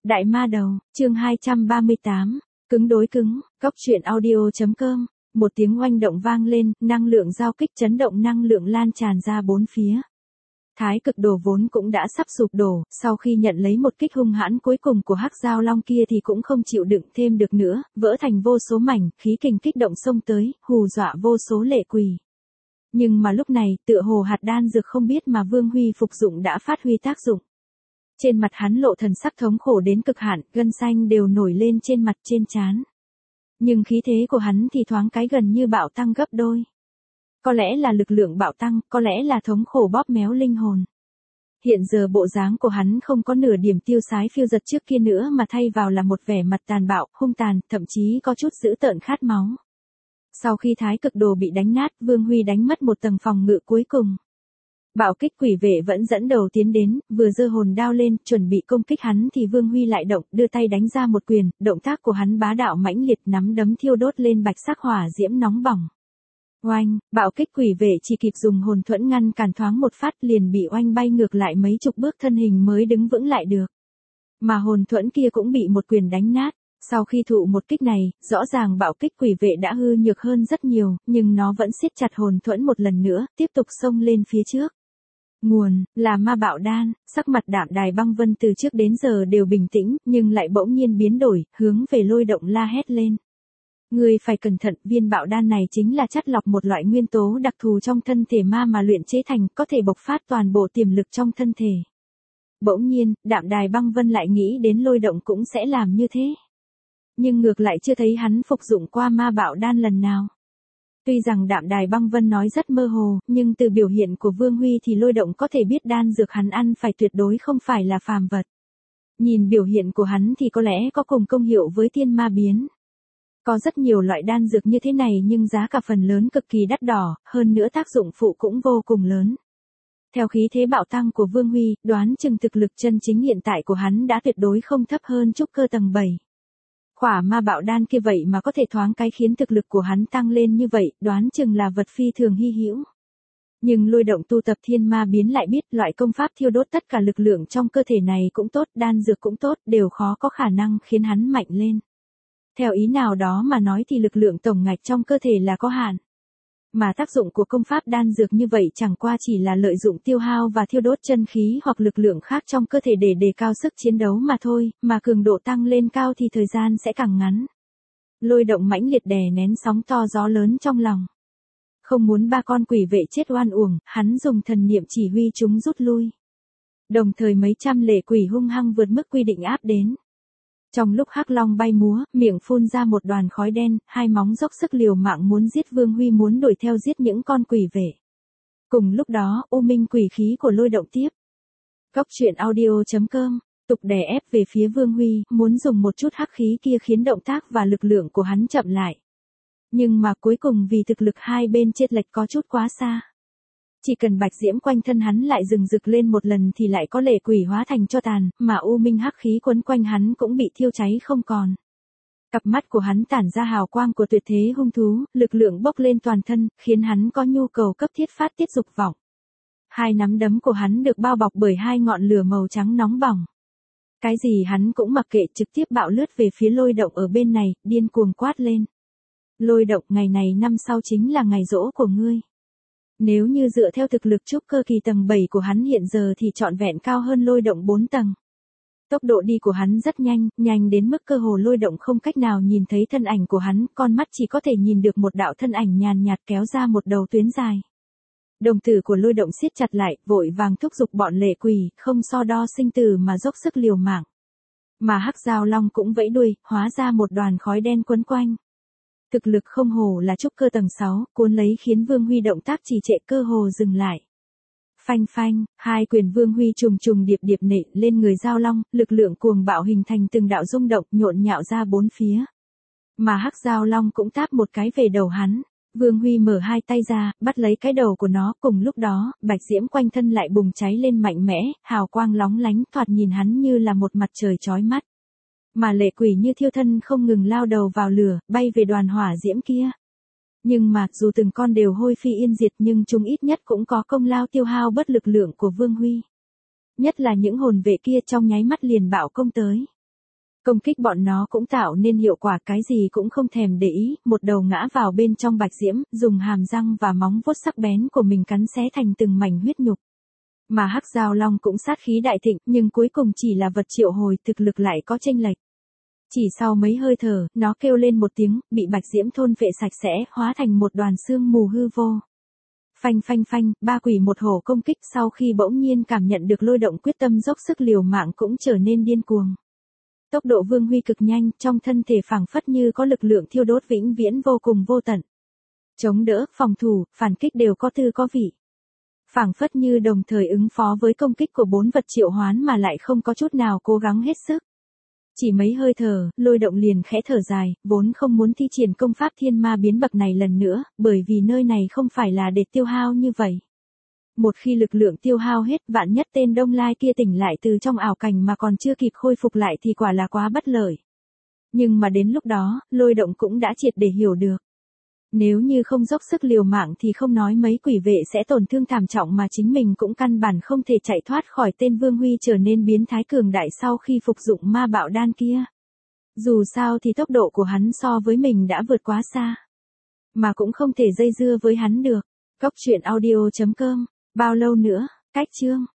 Đại ma đầu, chương 238, cứng đối cứng, Cóc truyện audio.com, một tiếng oanh động vang lên, năng lượng giao kích chấn động năng lượng lan tràn ra bốn phía. Thái cực đồ vốn cũng đã sắp sụp đổ, sau khi nhận lấy một kích hung hãn cuối cùng của hắc giao long kia thì cũng không chịu đựng thêm được nữa, vỡ thành vô số mảnh, khí kình kích động xông tới, hù dọa vô số lệ quỷ. Nhưng mà lúc này, tựa hồ hạt đan dược không biết mà Vương Huy phục dụng đã phát huy tác dụng. Trên mặt hắn lộ thần sắc thống khổ đến cực hạn, gân xanh đều nổi lên trên mặt trên trán. Nhưng khí thế của hắn thì thoáng cái gần như bạo tăng gấp đôi. Có lẽ là lực lượng bạo tăng, có lẽ là thống khổ bóp méo linh hồn. Hiện giờ bộ dáng của hắn không có nửa điểm tiêu sái phiêu giật trước kia nữa mà thay vào là một vẻ mặt tàn bạo, hung tàn, thậm chí có chút dữ tợn khát máu. Sau khi thái cực đồ bị đánh nát, Vương Huy đánh mất một tầng phòng ngự cuối cùng. Bạo kích quỷ vệ vẫn dẫn đầu tiến đến, vừa giơ hồn đao lên, chuẩn bị công kích hắn thì Vương Huy lại động, đưa tay đánh ra một quyền, động tác của hắn bá đạo mãnh liệt, nắm đấm thiêu đốt lên bạch sắc hỏa diễm nóng bỏng. Oanh, bạo kích quỷ vệ chỉ kịp dùng hồn thuẫn ngăn cản thoáng một phát liền bị oanh bay ngược lại mấy chục bước thân hình mới đứng vững lại được. Mà hồn thuẫn kia cũng bị một quyền đánh nát. Sau khi thụ một kích này, rõ ràng bạo kích quỷ vệ đã hư nhược hơn rất nhiều, nhưng nó vẫn siết chặt hồn thuẫn một lần nữa, tiếp tục xông lên phía trước. Nguồn, là ma bạo đan, sắc mặt Đạm Đài Băng Vân từ trước đến giờ đều bình tĩnh, nhưng lại bỗng nhiên biến đổi, hướng về Lôi Động la hét lên. Ngươi phải cẩn thận, viên bạo đan này chính là chất lọc một loại nguyên tố đặc thù trong thân thể ma mà luyện chế thành, có thể bộc phát toàn bộ tiềm lực trong thân thể. Bỗng nhiên, Đạm Đài Băng Vân lại nghĩ đến Lôi Động cũng sẽ làm như thế. Nhưng ngược lại chưa thấy hắn phục dụng qua ma bạo đan lần nào. Tuy rằng Đạm Đài Băng Vân nói rất mơ hồ, nhưng từ biểu hiện của Vương Huy thì Lôi Động có thể biết đan dược hắn ăn phải tuyệt đối không phải là phàm vật. Nhìn biểu hiện của hắn thì có lẽ có cùng công hiệu với tiên ma biến. Có rất nhiều loại đan dược như thế này nhưng giá cả phần lớn cực kỳ đắt đỏ, hơn nữa tác dụng phụ cũng vô cùng lớn. Theo khí thế bạo tăng của Vương Huy, đoán chừng thực lực chân chính hiện tại của hắn đã tuyệt đối không thấp hơn trúc cơ tầng 7. Khỏa ma bạo đan kia vậy mà có thể thoáng cái khiến thực lực của hắn tăng lên như vậy, đoán chừng là vật phi thường hy hữu. Nhưng Lôi Động tu tập thiên ma biến lại biết loại công pháp thiêu đốt tất cả lực lượng trong cơ thể này cũng tốt, đan dược cũng tốt, đều khó có khả năng khiến hắn mạnh lên. Theo ý nào đó mà nói thì lực lượng tổng ngạch trong cơ thể là có hạn. Mà tác dụng của công pháp đan dược như vậy chẳng qua chỉ là lợi dụng tiêu hao và thiêu đốt chân khí hoặc lực lượng khác trong cơ thể để đề cao sức chiến đấu mà thôi, mà cường độ tăng lên cao thì thời gian sẽ càng ngắn. Lôi Động mãnh liệt đè nén sóng to gió lớn trong lòng. Không muốn ba con quỷ vệ chết oan uổng, hắn dùng thần niệm chỉ huy chúng rút lui. Đồng thời mấy trăm lệ quỷ hung hăng vượt mức quy định áp đến. Trong lúc hắc long bay múa, miệng phun ra một đoàn khói đen, hai móng dốc sức liều mạng muốn giết Vương Huy, muốn đuổi theo giết những con quỷ vệ. Cùng lúc đó, u minh quỷ khí của Lôi Động tiếp. Cóc truyện audio.com, tục đè ép về phía Vương Huy, muốn dùng một chút hắc khí kia khiến động tác và lực lượng của hắn chậm lại. Nhưng mà cuối cùng vì thực lực hai bên chênh lệch có chút quá xa. Chỉ cần bạch diễm quanh thân hắn lại rừng rực lên một lần thì lại có lệ quỷ hóa thành tro tàn, mà u minh hắc khí quấn quanh hắn cũng bị thiêu cháy không còn. Cặp mắt của hắn tản ra hào quang của tuyệt thế hung thú, lực lượng bốc lên toàn thân, khiến hắn có nhu cầu cấp thiết phát tiết dục vọng. Hai nắm đấm của hắn được bao bọc bởi hai ngọn lửa màu trắng nóng bỏng. Cái gì hắn cũng mặc kệ, trực tiếp bạo lướt về phía Lôi Động ở bên này, điên cuồng quát lên. Lôi Động, ngày này năm sau chính là ngày giỗ của ngươi. Nếu như dựa theo thực lực trúc cơ kỳ tầng 7 của hắn hiện giờ thì trọn vẹn cao hơn Lôi Động 4 tầng. Tốc độ đi của hắn rất nhanh, nhanh đến mức cơ hồ Lôi Động không cách nào nhìn thấy thân ảnh của hắn, con mắt chỉ có thể nhìn được một đạo thân ảnh nhàn nhạt kéo ra một đầu tuyến dài. Đồng tử của Lôi Động siết chặt lại, vội vàng thúc giục bọn lệ quỷ, không so đo sinh tử mà dốc sức liều mạng. Mà hắc giao long cũng vẫy đuôi, hóa ra một đoàn khói đen quấn quanh. Thực lực không hổ là trúc cơ tầng 6, cuốn lấy khiến Vương Huy động tác trì trệ cơ hồ dừng lại. Phanh phanh, hai quyền Vương Huy trùng trùng điệp điệp nện lên người giao long, lực lượng cuồng bạo hình thành từng đạo rung động nhộn nhạo ra bốn phía. Mà hắc giao long cũng táp một cái về đầu hắn. Vương Huy mở hai tay ra, bắt lấy cái đầu của nó, cùng lúc đó, bạch diễm quanh thân lại bùng cháy lên mạnh mẽ, hào quang lóng lánh, thoạt nhìn hắn như là một mặt trời chói mắt. Mà lệ quỷ như thiêu thân không ngừng lao đầu vào lửa, bay về đoàn hỏa diễm kia. Nhưng mà, dù từng con đều hôi phi yên diệt nhưng chúng ít nhất cũng có công lao tiêu hao bất lực lượng của Vương Huy. Nhất là những hồn vệ kia trong nháy mắt liền bạo công tới. Công kích bọn nó cũng tạo nên hiệu quả, cái gì cũng không thèm để ý, một đầu ngã vào bên trong Bạch Diễm, dùng hàm răng và móng vuốt sắc bén của mình cắn xé thành từng mảnh huyết nhục. Mà Hắc Giao Long cũng sát khí đại thịnh, nhưng cuối cùng chỉ là vật triệu hồi, thực lực lại có chênh lệch. Chỉ sau mấy hơi thở, nó kêu lên một tiếng, bị Bạch Diễm thôn phệ sạch sẽ, hóa thành một đoàn sương mù hư vô. Phanh phanh phanh, ba quỷ một hổ công kích sau khi bỗng nhiên cảm nhận được lôi động quyết tâm dốc sức liều mạng cũng trở nên điên cuồng. Tốc độ Vương Huy cực nhanh, trong thân thể phảng phất như có lực lượng thiêu đốt vĩnh viễn vô cùng vô tận. Chống đỡ, phòng thủ, phản kích đều có tư có vị. Phảng phất như đồng thời ứng phó với công kích của 4 vật triệu hoán mà lại không có chút nào cố gắng hết sức. Chỉ mấy hơi thở, lôi động liền khẽ thở dài, vốn không muốn thi triển công pháp thiên ma biến bậc này lần nữa, bởi vì nơi này không phải là để tiêu hao như vậy. Một khi lực lượng tiêu hao hết, vạn nhất tên Đông Lai kia tỉnh lại từ trong ảo cảnh mà còn chưa kịp khôi phục lại thì quả là quá bất lợi. Nhưng mà đến lúc đó, lôi động cũng đã triệt để hiểu được. Nếu như không dốc sức liều mạng thì không nói mấy quỷ vệ sẽ tổn thương thảm trọng mà chính mình cũng căn bản không thể chạy thoát khỏi tên Vương Huy trở nên biến thái cường đại sau khi phục dụng ma bạo đan kia. Dù sao thì tốc độ của hắn so với mình đã vượt quá xa. Mà cũng không thể dây dưa với hắn được. Cốc truyện audio.com. Bao lâu nữa, cách chương.